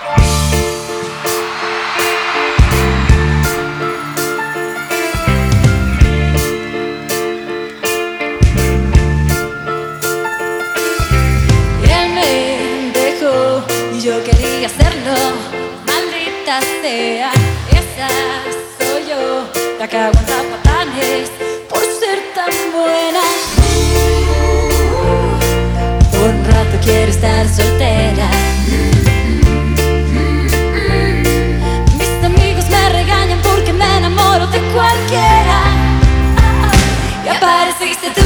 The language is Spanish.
Yo quería hacerlo, maldita sea, esa soy yo, la que aguanta patanes por ser tan buena. Por un rato quiero estar soltera. Mis amigos me regañan porque me enamoro de cualquiera. Y apareciste tú.